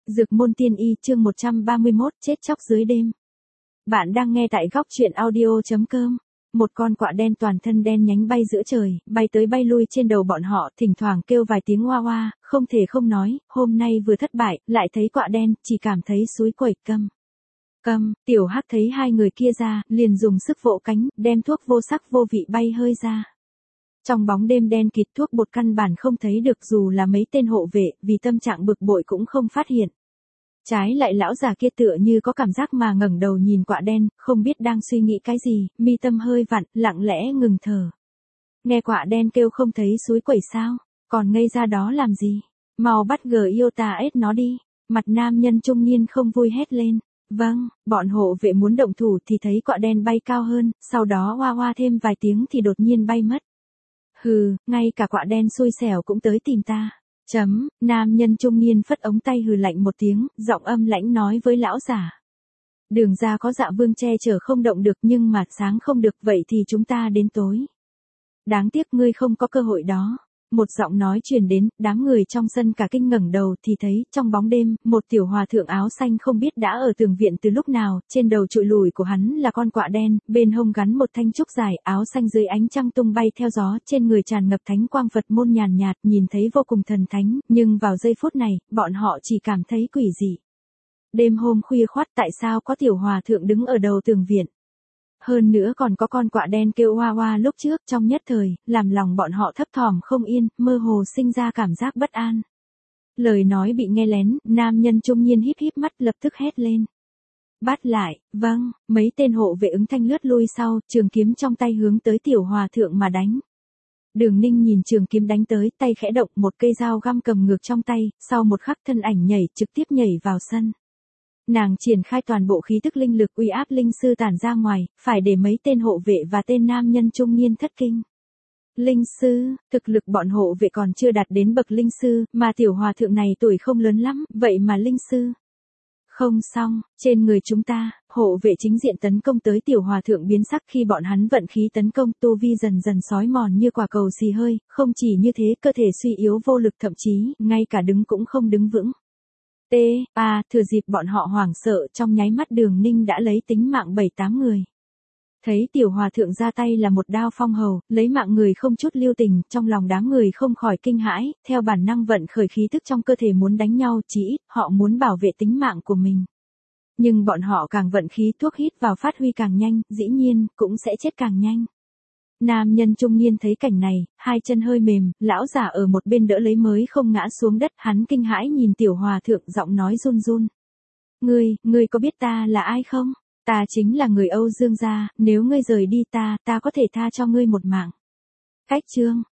Dược môn tiên y chương 131 chết chóc dưới đêm. Bạn đang nghe tại góc truyện audio.com. Một con quạ đen toàn thân đen nhánh bay giữa trời, bay tới bay lui trên đầu bọn họ, thỉnh thoảng kêu vài tiếng oa oa, không thể không nói, hôm nay vừa thất bại, lại thấy quạ đen, chỉ cảm thấy suối quẩy câm. Tiểu Hắc thấy hai người kia ra, liền dùng sức vỗ cánh, đem thuốc vô sắc vô vị bay hơi ra. Trong bóng đêm đen kịt thuốc bột căn bản không thấy được dù là mấy tên hộ vệ, vì tâm trạng bực bội cũng không phát hiện. Trái lại lão già kia tựa như có cảm giác mà ngẩng đầu nhìn quạ đen, không biết đang suy nghĩ cái gì, mi tâm hơi vặn, lặng lẽ ngừng thở. Nghe quạ đen kêu không thấy suối quẩy sao, còn ngây ra đó làm gì, mau bắt Giota-S nó đi, mặt nam nhân trung niên không vui hét lên. Vâng, bọn hộ vệ muốn động thủ thì thấy quạ đen bay cao hơn, sau đó oa oa thêm vài tiếng thì đột nhiên bay mất. Hừ, ngay cả quạ đen xui xẻo cũng tới tìm ta. Nam nhân trung niên phất ống tay hừ lạnh một tiếng, giọng âm lãnh nói với lão giả. Đường ra có Dạ Vương che chở không động được nhưng mà sáng không được, vậy thì chúng ta đến tối. Đáng tiếc ngươi không có cơ hội đó. Một giọng nói truyền đến, đám người trong sân cả kinh ngẩng đầu thì thấy, trong bóng đêm, một tiểu hòa thượng áo xanh không biết đã ở tường viện từ lúc nào, trên đầu trụi lùi của hắn là con quạ đen, bên hông gắn một thanh trúc dài, áo xanh dưới ánh trăng tung bay theo gió, trên người tràn ngập thánh quang Phật môn nhàn nhạt, nhìn thấy vô cùng thần thánh, nhưng vào giây phút này, bọn họ chỉ cảm thấy quỷ dị. Đêm hôm khuya khoắt tại sao có tiểu hòa thượng đứng ở đầu tường viện? Hơn nữa còn có con quạ đen kêu oa oa lúc trước, trong nhất thời, làm lòng bọn họ thấp thỏm không yên, mơ hồ sinh ra cảm giác bất an. Lời nói bị nghe lén, nam nhân trung niên híp híp mắt lập tức hét lên. Bắt lại, vâng, mấy tên hộ vệ ứng thanh lướt lui sau, trường kiếm trong tay hướng tới tiểu hòa thượng mà đánh. Đường Ninh nhìn trường kiếm đánh tới, tay khẽ động, một cây dao găm cầm ngược trong tay, sau một khắc thân ảnh nhảy, trực tiếp nhảy vào sân. Nàng triển khai toàn bộ khí tức linh lực uy áp linh sư tản ra ngoài, phải để mấy tên hộ vệ và tên nam nhân trung niên thất kinh. Linh sư, thực lực bọn hộ vệ còn chưa đạt đến bậc linh sư, mà tiểu hòa thượng này tuổi không lớn lắm, vậy mà linh sư. Không xong, trên người chúng ta, hộ vệ chính diện tấn công tới tiểu hòa thượng biến sắc khi bọn hắn vận khí tấn công, tu vi dần dần sói mòn như quả cầu xì hơi, không chỉ như thế cơ thể suy yếu vô lực, thậm chí, ngay cả đứng cũng không đứng vững. Thừa dịp bọn họ hoảng sợ, trong nháy mắt Đường Ninh đã lấy tính mạng 7-8 người. Thấy tiểu hòa thượng ra tay là một đao phong hầu, lấy mạng người không chút lưu tình, trong lòng đám người không khỏi kinh hãi, theo bản năng vận khởi khí tức trong cơ thể muốn đánh nhau, chí ít họ muốn bảo vệ tính mạng của mình. Nhưng bọn họ càng vận khí thuốc hít vào phát huy càng nhanh, dĩ nhiên, cũng sẽ chết càng nhanh. Nam nhân trung niên thấy cảnh này, hai chân hơi mềm, lão giả ở một bên đỡ lấy mới không ngã xuống đất, hắn kinh hãi nhìn tiểu hòa thượng, giọng nói run run. Ngươi có biết ta là ai không? Ta chính là người Âu Dương gia, nếu ngươi rời đi ta có thể tha cho ngươi một mạng. Cách chương,